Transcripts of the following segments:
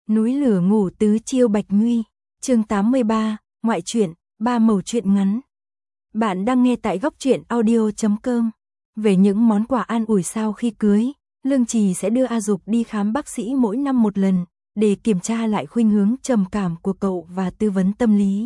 Núi lửa ngủ tứ chiêu Bạch Nguy, chương 83, ngoại truyện, 3 mẩu truyện ngắn. Bạn đang nghe tại góc truyện audio.com. Về những món quà an ủi sau khi cưới, Lương Trì sẽ đưa A Dục đi khám bác sĩ mỗi năm một lần, để kiểm tra lại khuynh hướng trầm cảm của cậu và tư vấn tâm lý.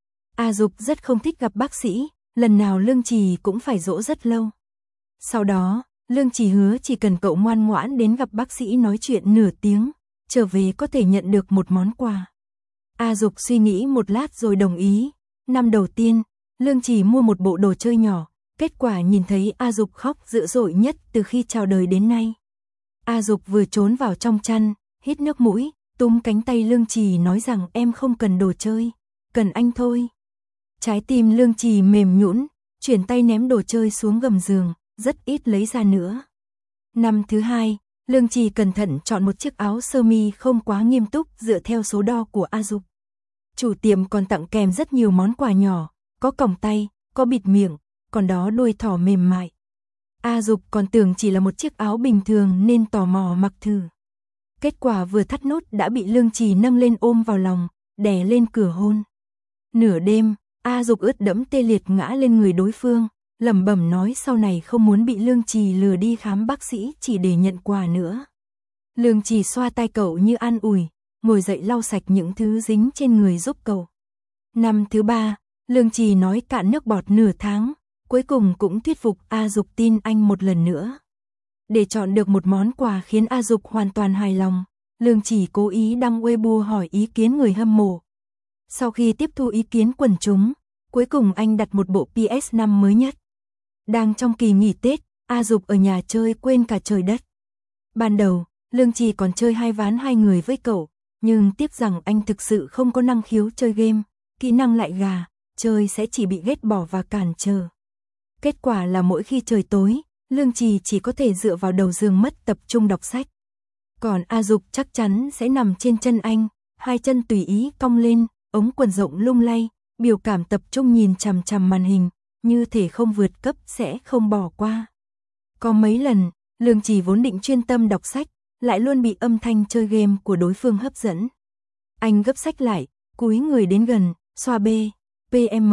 A Dục rất không thích gặp bác sĩ, lần nào Lương Trì cũng phải dỗ rất lâu. Sau đó, Lương Trì hứa chỉ cần cậu ngoan ngoãn đến gặp bác sĩ nói chuyện nửa tiếng, trở về có thể nhận được một món quà. A Dục suy nghĩ một lát rồi đồng ý. Năm đầu tiên, Lương Trì mua một bộ đồ chơi nhỏ, kết quả nhìn thấy A Dục khóc dữ dội nhất từ khi chào đời đến nay. A Dục vừa trốn vào trong chăn, hít nước mũi, túm cánh tay Lương Trì nói rằng em không cần đồ chơi, cần anh thôi. Trái tim Lương Trì mềm nhũn, chuyển tay ném đồ chơi xuống gầm giường, rất ít lấy ra nữa. Năm thứ hai, Lương Trì cẩn thận chọn một chiếc áo sơ mi không quá nghiêm túc dựa theo số đo của A Dục. Chủ tiệm còn tặng kèm rất nhiều món quà nhỏ, có còng tay, có bịt miệng, còn đó đuôi thỏ mềm mại. A Dục còn tưởng chỉ là một chiếc áo bình thường nên tò mò mặc thử. Kết quả vừa thắt nút đã bị Lương Trì nâng lên ôm vào lòng, đè lên cửa hôn. Nửa đêm, A Dục ướt đẫm tê liệt ngã lên người đối phương, lẩm bẩm nói sau này không muốn bị Lương Trì lừa đi khám bác sĩ chỉ để nhận quà nữa. Lương Trì xoa tay cậu như an ủi, ngồi dậy lau sạch những thứ dính trên người giúp cậu. Năm thứ ba, Lương Trì nói cạn nước bọt nửa tháng, cuối cùng cũng thuyết phục A Dục tin anh một lần nữa. Để chọn được một món quà khiến A Dục hoàn toàn hài lòng, Lương Trì cố ý đăng Weibo hỏi ý kiến người hâm mộ. Sau khi tiếp thu ý kiến quần chúng, cuối cùng anh đặt một bộ PS5 mới nhất. Đang trong kỳ nghỉ Tết, A Dục ở nhà chơi quên cả trời đất. Ban đầu, Lương Trì còn chơi hai ván hai người với cậu, nhưng tiếc rằng anh thực sự không có năng khiếu chơi game, kỹ năng lại gà, chơi sẽ chỉ bị ghét bỏ và cản trở. Kết quả là mỗi khi trời tối, Lương Trì chỉ có thể dựa vào đầu giường mất tập trung đọc sách. Còn A Dục chắc chắn sẽ nằm trên chân anh, hai chân tùy ý cong lên, ống quần rộng lung lay, biểu cảm tập trung nhìn chằm chằm màn hình, như thể không vượt cấp sẽ không bỏ qua. Có mấy lần, Lương Trì vốn định chuyên tâm đọc sách, lại luôn bị âm thanh chơi game của đối phương hấp dẫn. Anh gấp sách lại, cúi người đến gần, xoa bê, PM,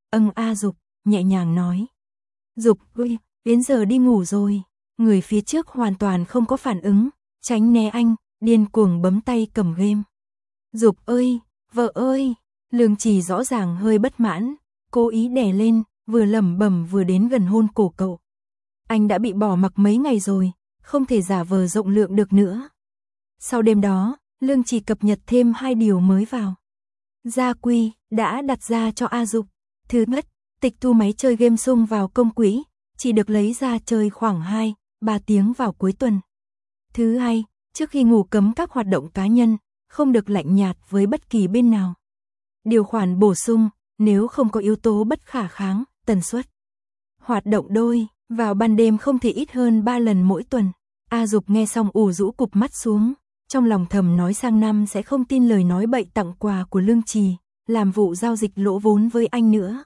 A Dục, nhẹ nhàng nói. Dục ơi, đến giờ đi ngủ rồi. Người phía trước hoàn toàn không có phản ứng, tránh né anh, điên cuồng bấm tay cầm game. Dục ơi, vợ ơi, Lương Trì rõ ràng hơi bất mãn, cố ý đè lên, vừa lẩm bẩm vừa đến gần hôn cổ cậu. Anh đã bị bỏ mặc mấy ngày rồi, không thể giả vờ rộng lượng được nữa. Sau đêm đó, Lương Trì cập nhật thêm 2 điều mới vào. Gia quy đã đặt ra cho A Dục. Thứ nhất, tịch thu máy chơi game sung vào công quỹ, chỉ được lấy ra chơi khoảng 2-3 tiếng vào cuối tuần. Thứ hai, trước khi ngủ cấm các hoạt động cá nhân, không được lạnh nhạt với bất kỳ bên nào. Điều khoản bổ sung, nếu không có yếu tố bất khả kháng, tần suất hoạt động đôi vào ban đêm không thể ít hơn 3 lần mỗi tuần. A Dục nghe xong ủ rũ cụp mắt xuống, trong lòng thầm nói sang năm sẽ không tin lời nói bậy tặng quà của Lương Trì, làm vụ giao dịch lỗ vốn với anh nữa.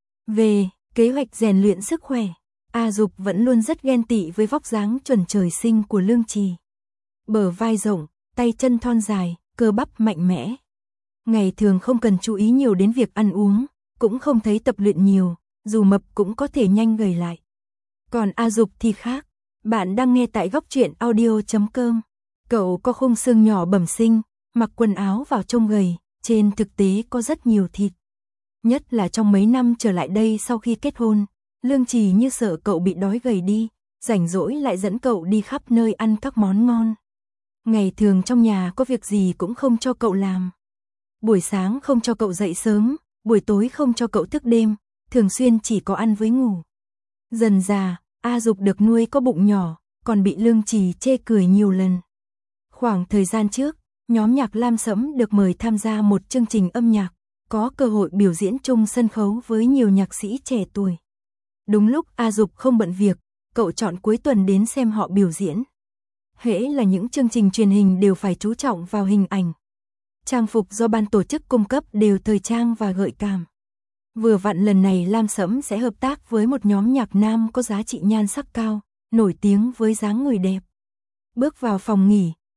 Về kế hoạch rèn luyện sức khỏe, A Dục vẫn luôn rất ghen tị với vóc dáng chuẩn trời sinh của Lương Trì. Bờ vai rộng, tay chân thon dài, cơ bắp mạnh mẽ. Ngày thường không cần chú ý nhiều đến việc ăn uống, cũng không thấy tập luyện nhiều, dù mập cũng có thể nhanh gầy lại. Còn A Dục thì khác, bạn đang nghe tại góc truyện audio.com. Cậu có khung xương nhỏ bẩm sinh, mặc quần áo vào trông gầy, trên thực tế có rất nhiều thịt. Nhất là trong mấy năm trở lại đây sau khi kết hôn, Lương Trì như sợ cậu bị đói gầy đi, rảnh rỗi lại dẫn cậu đi khắp nơi ăn các món ngon. Ngày thường trong nhà có việc gì cũng không cho cậu làm. Buổi sáng không cho cậu dậy sớm, buổi tối không cho cậu thức đêm, thường xuyên chỉ có ăn với ngủ. Dần dà, A Dục được nuôi có bụng nhỏ, còn bị Lương Trì chê cười nhiều lần. Khoảng thời gian trước, nhóm nhạc Lam Sẫm được mời tham gia một chương trình âm nhạc, có cơ hội biểu diễn chung sân khấu với nhiều nhạc sĩ trẻ tuổi. Đúng lúc A Dục không bận việc, cậu chọn cuối tuần đến xem họ biểu diễn. Hễ là những chương trình truyền hình đều phải chú trọng vào hình ảnh. Trang phục do ban tổ chức cung cấp đều thời trang và gợi cảm. Vừa vặn lần này Lam Sẫm sẽ hợp tác với một nhóm nhạc nam có giá trị nhan sắc cao, nổi tiếng với dáng người đẹp. Bước vào phòng nghỉ,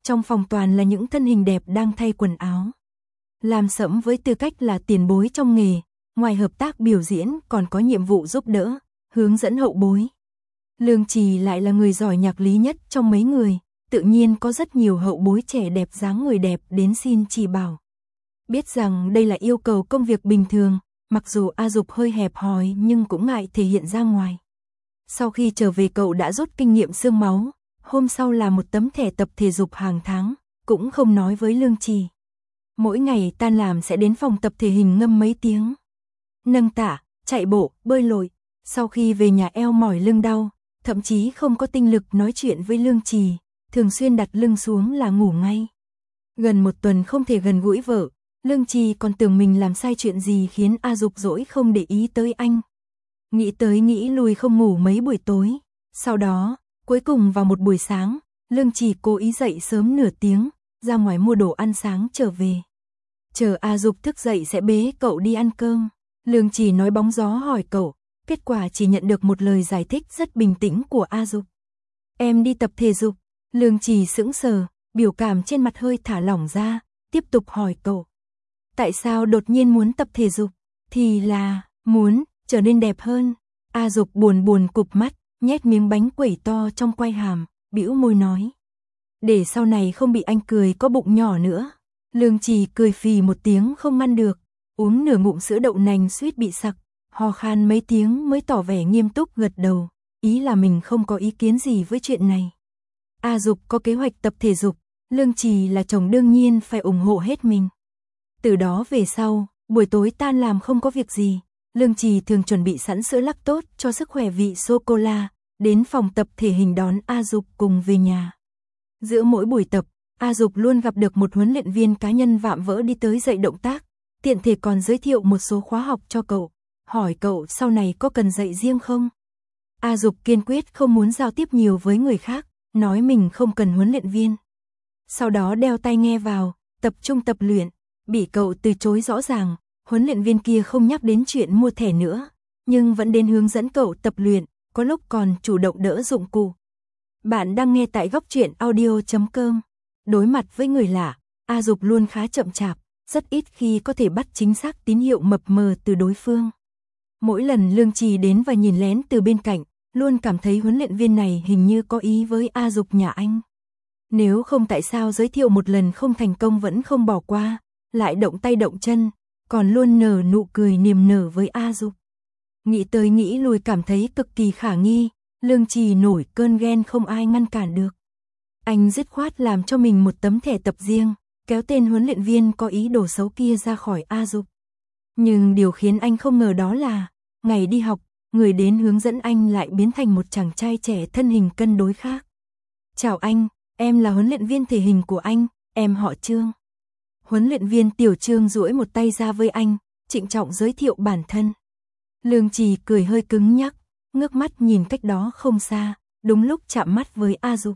trong phòng toàn là những thân hình đẹp đang thay quần áo. Lam Sẫm với tư cách là tiền bối trong nghề, ngoài hợp tác biểu diễn còn có nhiệm vụ giúp đỡ, hướng dẫn hậu bối. Lương Trì lại là người giỏi nhạc lý nhất trong mấy người, tự nhiên có rất nhiều hậu bối trẻ đẹp dáng người đẹp đến xin chỉ bảo. Biết rằng đây là yêu cầu công việc bình thường, mặc dù A Dục hơi hẹp hòi nhưng cũng ngại thể hiện ra ngoài. Sau khi trở về cậu đã rút kinh nghiệm xương máu, hôm sau là một tấm thẻ tập thể dục hàng tháng, cũng không nói với Lương Trì. Mỗi ngày tan làm sẽ đến phòng tập thể hình ngâm mấy tiếng. Nâng tạ, chạy bộ, bơi lội, sau khi về nhà eo mỏi lưng đau, thậm chí không có tinh lực nói chuyện với Lương Trì, thường xuyên đặt lưng xuống là ngủ ngay. Gần một tuần không thể gần gũi vợ, Lương Trì còn tưởng mình làm sai chuyện gì khiến A Dục dỗi không để ý tới anh. Nghĩ tới nghĩ lui không ngủ mấy buổi tối. Sau đó, cuối cùng vào một buổi sáng, Lương Trì cố ý dậy sớm nửa tiếng, ra ngoài mua đồ ăn sáng trở về. Chờ A Dục thức dậy sẽ bế cậu đi ăn cơm. Lương Trì nói bóng gió hỏi cậu, kết quả chỉ nhận được một lời giải thích rất bình tĩnh của A Dục. Em đi tập thể dục. Lương Trì sững sờ, biểu cảm trên mặt hơi thả lỏng ra, tiếp tục hỏi cậu. Tại sao đột nhiên muốn tập thể dục? Thì là, muốn, trở nên đẹp hơn. A Dục buồn buồn cụp mắt, nhét miếng bánh quẩy to trong quai hàm, bĩu môi nói. Để sau này không bị anh cười có bụng nhỏ nữa. Lương Trì cười phì một tiếng không ngăn được, uống nửa ngụm sữa đậu nành suýt bị sặc, ho khan mấy tiếng mới tỏ vẻ nghiêm túc gật đầu, ý là mình không có ý kiến gì với chuyện này. A Dục có kế hoạch tập thể dục, Lương Trì là chồng đương nhiên phải ủng hộ hết mình. Từ đó về sau, buổi tối tan làm không có việc gì, Lương Trì thường chuẩn bị sẵn sữa lắc tốt cho sức khỏe vị sô-cô-la, đến phòng tập thể hình đón A Dục cùng về nhà. Giữa mỗi buổi tập, A Dục luôn gặp được một huấn luyện viên cá nhân vạm vỡ đi tới dạy động tác, tiện thể còn giới thiệu một số khóa học cho cậu, hỏi cậu sau này có cần dạy riêng không. A Dục kiên quyết không muốn giao tiếp nhiều với người khác, nói mình không cần huấn luyện viên. Sau đó đeo tai nghe vào, tập trung tập luyện, bị cậu từ chối rõ ràng, huấn luyện viên kia không nhắc đến chuyện mua thẻ nữa, nhưng vẫn đến hướng dẫn cậu tập luyện, có lúc còn chủ động đỡ dụng cụ. Bạn đang nghe tại góc truyện audio.com. Đối mặt với người lạ, A Dục luôn khá chậm chạp, rất ít khi có thể bắt chính xác tín hiệu mập mờ từ đối phương. Mỗi lần Lương Trì đến và nhìn lén từ bên cạnh, luôn cảm thấy huấn luyện viên này hình như có ý với A Dục nhà anh. Nếu không tại sao giới thiệu một lần không thành công vẫn không bỏ qua, lại động tay động chân, còn luôn nở nụ cười niềm nở với A Dục. Nghĩ tới nghĩ lui cảm thấy cực kỳ khả nghi, Lương Trì nổi cơn ghen không ai ngăn cản được. Anh dứt khoát làm cho mình một tấm thẻ tập riêng, kéo tên huấn luyện viên có ý đồ xấu kia ra khỏi A Dục. Nhưng điều khiến anh không ngờ đó là, ngày đi học, người đến hướng dẫn anh lại biến thành một chàng trai trẻ thân hình cân đối khác. Chào anh, em là huấn luyện viên thể hình của anh, em họ Trương. Huấn luyện viên Tiểu Trương duỗi một tay ra với anh, trịnh trọng giới thiệu bản thân. Lương Trì cười hơi cứng nhắc, ngước mắt nhìn cách đó không xa, đúng lúc chạm mắt với A Dục.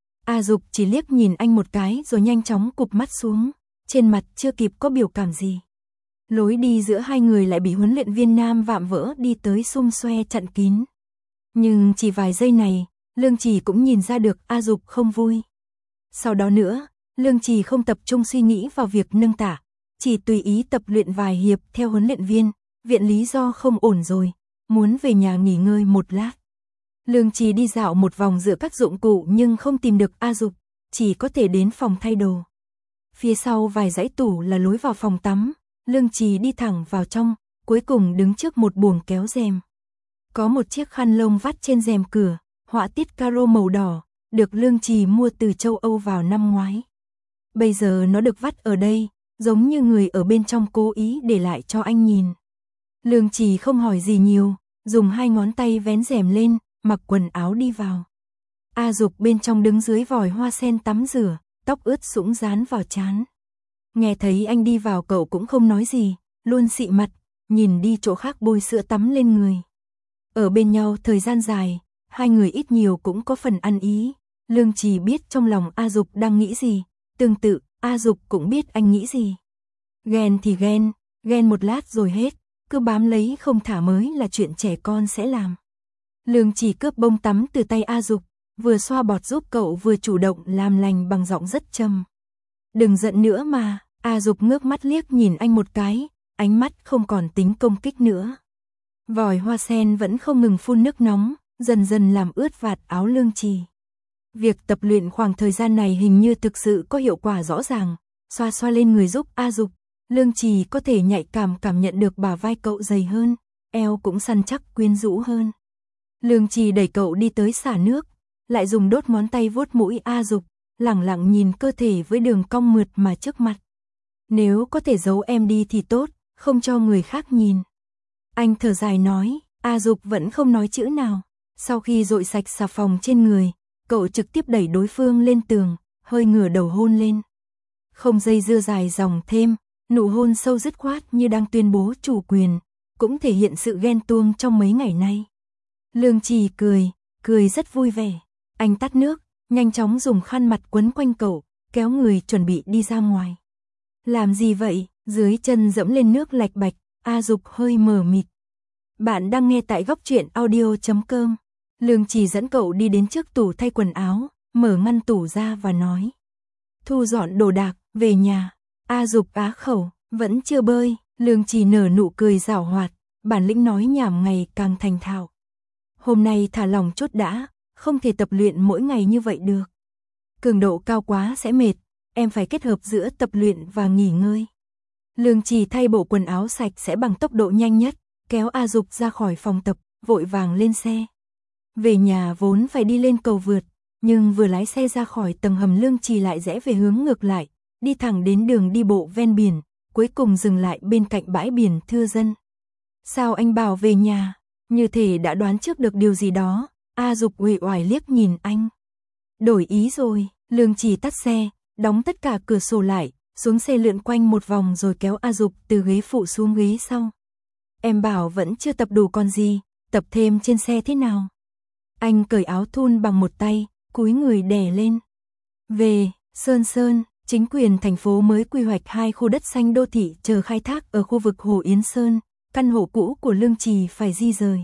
A Dục chỉ liếc nhìn anh một cái rồi nhanh chóng cụp mắt xuống, trên mặt chưa kịp có biểu cảm gì. Lối đi giữa hai người lại bị huấn luyện viên nam vạm vỡ đi tới xum xoe chặn kín. Nhưng chỉ vài giây này, Lương Trì cũng nhìn ra được A Dục không vui. Sau đó nữa, Lương Trì không tập trung suy nghĩ vào việc nâng tạ, chỉ tùy ý tập luyện vài hiệp theo huấn luyện viên, viện lý do không ổn rồi, muốn về nhà nghỉ ngơi một lát. Lương Trì đi dạo một vòng giữa các dụng cụ nhưng không tìm được A Dục, chỉ có thể đến phòng thay đồ. Phía sau vài dãy tủ là lối vào phòng tắm, Lương Trì đi thẳng vào trong, cuối cùng đứng trước một buồng kéo rèm. Có một chiếc khăn lông vắt trên rèm cửa, họa tiết caro màu đỏ, được Lương Trì mua từ châu Âu vào năm ngoái. Bây giờ nó được vắt ở đây, giống như người ở bên trong cố ý để lại cho anh nhìn. Lương Trì không hỏi gì nhiều, dùng hai ngón tay vén rèm lên, mặc quần áo đi vào. A Dục bên trong đứng dưới vòi hoa sen tắm rửa, tóc ướt sũng dán vào trán. Nghe thấy anh đi vào cậu cũng không nói gì, luôn xị mặt, nhìn đi chỗ khác bôi sữa tắm lên người. Ở bên nhau thời gian dài, hai người ít nhiều cũng có phần ăn ý. Lương Trì biết trong lòng A Dục đang nghĩ gì, tương tự, A Dục cũng biết anh nghĩ gì. Ghen thì ghen một lát rồi hết, cứ bám lấy không thả mới là chuyện trẻ con sẽ làm. Lương Trì cướp bông tắm từ tay A Dục, vừa xoa bọt giúp cậu vừa chủ động làm lành bằng giọng rất trầm. Đừng giận nữa mà. A Dục ngước mắt liếc nhìn anh một cái, ánh mắt không còn tính công kích nữa. Vòi hoa sen vẫn không ngừng phun nước nóng, dần dần làm ướt vạt áo Lương Trì. Việc tập luyện khoảng thời gian này hình như thực sự có hiệu quả rõ ràng, xoa xoa lên người giúp A Dục, Lương Trì có thể nhạy cảm nhận được bả vai cậu dày hơn, eo cũng săn chắc quyến rũ hơn. Lương Trì đẩy cậu đi tới xả nước, lại dùng đốt ngón tay vuốt mũi A Dục, lẳng lặng nhìn cơ thể với đường cong mượt mà trước mặt. Nếu có thể giấu em đi thì tốt, không cho người khác nhìn. Anh thở dài nói, A Dục vẫn không nói chữ nào. Sau khi dội sạch xà phòng trên người, cậu trực tiếp đẩy đối phương lên tường, hơi ngửa đầu hôn lên. Không dây dưa dài dòng thêm, nụ hôn sâu dứt khoát như đang tuyên bố chủ quyền, cũng thể hiện sự ghen tuông trong mấy ngày nay. Lương Trì cười rất vui vẻ. Anh tắt nước, nhanh chóng dùng khăn mặt quấn quanh cậu, kéo người chuẩn bị đi ra ngoài. Làm gì vậy? Dưới chân dẫm lên nước lạch bạch, A Dục hơi mờ mịt. Bạn đang nghe tại góc truyện audio.com. Lương Trì dẫn cậu đi đến trước tủ thay quần áo, mở ngăn tủ ra và nói. Thu dọn đồ đạc, về nhà. A Dục á khẩu, vẫn chưa bơi. Lương Trì nở nụ cười giảo hoạt, bản lĩnh nói nhảm ngày càng thành thạo. Hôm nay thả lỏng chút đã, không thể tập luyện mỗi ngày như vậy được. Cường độ cao quá sẽ mệt, em phải kết hợp giữa tập luyện và nghỉ ngơi. Lương Trì thay bộ quần áo sạch sẽ bằng tốc độ nhanh nhất, kéo A Dục ra khỏi phòng tập, vội vàng lên xe. Về nhà vốn phải đi lên cầu vượt, nhưng vừa lái xe ra khỏi tầng hầm Lương Trì lại rẽ về hướng ngược lại, đi thẳng đến đường đi bộ ven biển, cuối cùng dừng lại bên cạnh bãi biển thưa dân. Sao anh bảo về nhà? Như thể đã đoán trước được điều gì đó, A Dục uể oải liếc nhìn anh. Đổi ý rồi. Lương Trì tắt xe, đóng tất cả cửa sổ lại, xuống xe lượn quanh một vòng rồi kéo A Dục từ ghế phụ xuống ghế sau. Em bảo vẫn chưa tập đủ còn gì, tập thêm trên xe thế nào? Anh cởi áo thun bằng một tay, cúi người đè lên. Về, Sơn, chính quyền thành phố mới quy hoạch 2 khu đất xanh đô thị chờ khai thác ở khu vực Hồ Yến Sơn, căn hộ cũ của Lương Trì phải di rời.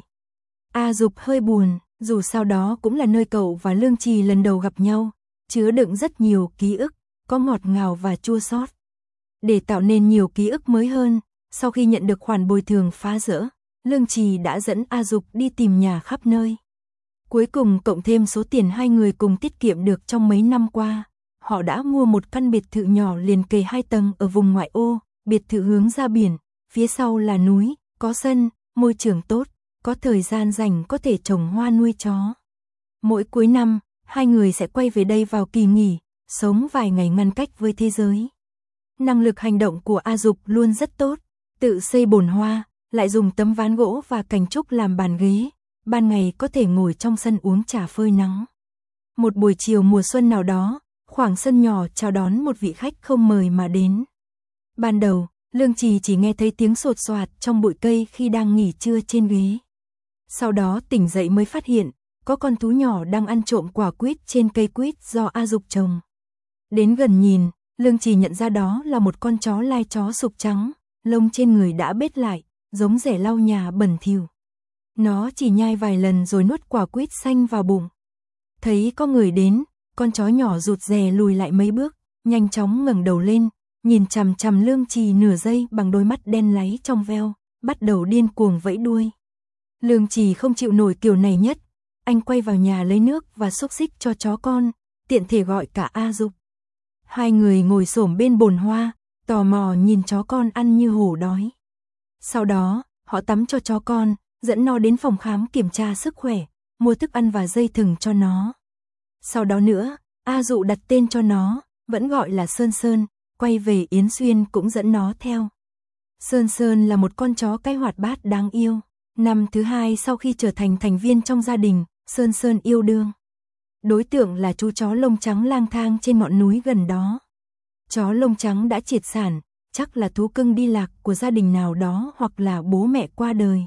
A Dục hơi buồn, dù sao đó cũng là nơi cậu và Lương Trì lần đầu gặp nhau, chứa đựng rất nhiều ký ức, có ngọt ngào và chua xót. Để tạo nên nhiều ký ức mới hơn, sau khi nhận được khoản bồi thường phá rỡ, Lương Trì đã dẫn A Dục đi tìm nhà khắp nơi. Cuối cùng cộng thêm số tiền hai người cùng tiết kiệm được trong mấy năm qua, họ đã mua một căn biệt thự nhỏ liền kề 2 tầng ở vùng ngoại ô, biệt thự hướng ra biển, phía sau là núi, có sân, môi trường tốt, có thời gian rảnh có thể trồng hoa nuôi chó. Mỗi cuối năm, hai người sẽ quay về đây vào kỳ nghỉ, sống vài ngày ngăn cách với thế giới. Năng lực hành động của A Dục luôn rất tốt, tự xây bồn hoa, lại dùng tấm ván gỗ và cành trúc làm bàn ghế, ban ngày có thể ngồi trong sân uống trà phơi nắng. Một buổi chiều mùa xuân nào đó, khoảng sân nhỏ chào đón một vị khách không mời mà đến. Ban đầu, Lương Trì chỉ nghe thấy tiếng sột soạt trong bụi cây khi đang nghỉ trưa trên ghế. Sau đó tỉnh dậy mới phát hiện, có con thú nhỏ đang ăn trộm quả quýt trên cây quýt do A Dục trồng. Đến gần nhìn, Lương Trì nhận ra đó là một con chó lai chó sục trắng, lông trên người đã bết lại, giống rẻ lau nhà bẩn thỉu. Nó chỉ nhai vài lần rồi nuốt quả quýt xanh vào bụng. Thấy có người đến, con chó nhỏ rụt rè lùi lại mấy bước, nhanh chóng ngẩng đầu lên, nhìn chằm chằm Lương Trì nửa giây bằng đôi mắt đen láy trong veo, bắt đầu điên cuồng vẫy đuôi. Lương Trì không chịu nổi kiểu này nhất, anh quay vào nhà lấy nước và xúc xích cho chó con, tiện thể gọi cả A Dục. Hai người ngồi xổm bên bồn hoa, tò mò nhìn chó con ăn như hổ đói. Sau đó, họ tắm cho chó con, dẫn nó đến phòng khám kiểm tra sức khỏe, mua thức ăn và dây thừng cho nó. Sau đó nữa, A Dụ đặt tên cho nó, vẫn gọi là Sơn, quay về Yến Xuyên cũng dẫn nó theo. Sơn là một con chó cái hoạt bát đáng yêu. Năm thứ 2 sau khi trở thành thành viên trong gia đình, Sơn yêu đương. Đối tượng là chú chó lông trắng lang thang trên ngọn núi gần đó. Chó lông trắng đã triệt sản, chắc là thú cưng đi lạc của gia đình nào đó hoặc là bố mẹ qua đời.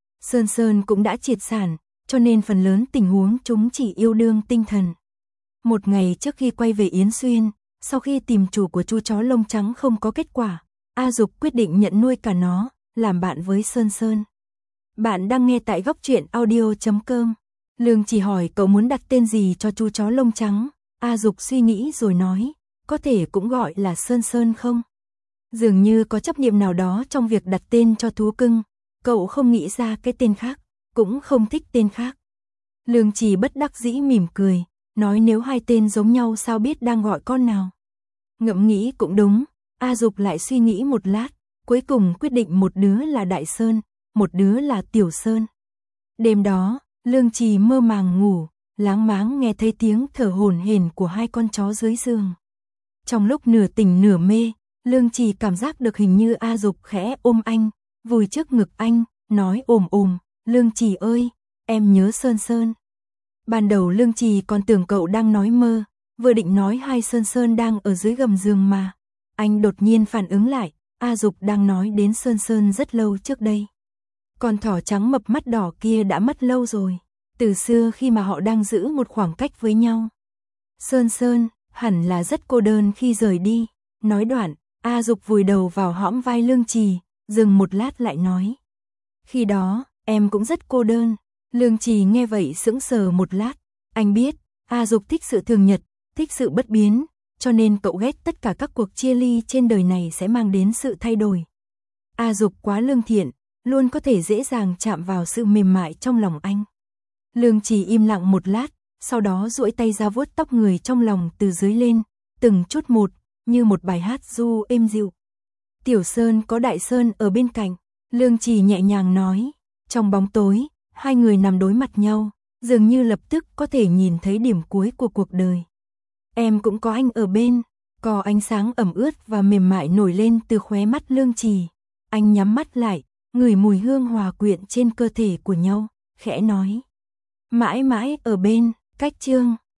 Sơn cũng đã triệt sản, cho nên phần lớn tình huống chúng chỉ yêu đương tinh thần. Một ngày trước khi quay về Yến Xuyên, sau khi tìm chủ của chú chó lông trắng không có kết quả, A Dục quyết định nhận nuôi cả nó, làm bạn với Sơn. Bạn đang nghe tại góc truyện audio.com. Lương Trì hỏi cậu muốn đặt tên gì cho chú chó lông trắng. A Dục suy nghĩ rồi nói, có thể cũng gọi là Sơn Sơn không? Dường như có chấp niệm nào đó trong việc đặt tên cho thú cưng, cậu không nghĩ ra cái tên khác, cũng không thích tên khác. Lương Trì bất đắc dĩ mỉm cười, nói nếu hai tên giống nhau sao biết đang gọi con nào. Ngẫm nghĩ cũng đúng, A Dục lại suy nghĩ một lát, cuối cùng quyết định một đứa là Đại Sơn, một đứa là Tiểu Sơn. Đêm đó, Lương Trì mơ màng ngủ, láng máng nghe thấy tiếng thở hổn hển của hai con chó dưới giường. Trong lúc nửa tỉnh nửa mê, Lương Trì cảm giác được hình như A Dục khẽ ôm anh, vùi trước ngực anh, nói ồm ồm, Lương Trì ơi, em nhớ Sơn Sơn. Ban đầu Lương Trì còn tưởng cậu đang nói mơ, vừa định nói hai Sơn Sơn đang ở dưới gầm giường mà. Anh đột nhiên phản ứng lại, A Dục đang nói đến Sơn Sơn rất lâu trước đây. Con thỏ trắng mập mắt đỏ kia đã mất lâu rồi, từ xưa khi mà họ đang giữ một khoảng cách với nhau. Sơn Sơn, hẳn là rất cô đơn khi rời đi. Nói đoạn, A Dục vùi đầu vào hõm vai Lương Trì, dừng một lát lại nói. Khi đó, em cũng rất cô đơn. Lương Trì nghe vậy sững sờ một lát. Anh biết, A Dục thích sự thường nhật, thích sự bất biến, cho nên cậu ghét tất cả các cuộc chia ly trên đời này sẽ mang đến sự thay đổi. A Dục quá lương thiện, luôn có thể dễ dàng chạm vào sự mềm mại trong lòng anh. Lương Trì im lặng một lát, sau đó duỗi tay ra vuốt tóc người trong lòng từ dưới lên, từng chút một, như một bài hát du êm dịu. Tiểu Sơn có Đại Sơn ở bên cạnh, Lương Trì nhẹ nhàng nói. Trong bóng tối, hai người nằm đối mặt nhau, dường như lập tức có thể nhìn thấy điểm cuối của cuộc đời. Em cũng có anh ở bên, có ánh sáng ẩm ướt và mềm mại nổi lên từ khóe mắt Lương Trì. Anh nhắm mắt lại, ngửi mùi hương hòa quyện trên cơ thể của nhau, khẽ nói. Mãi mãi ở bên, cách chương.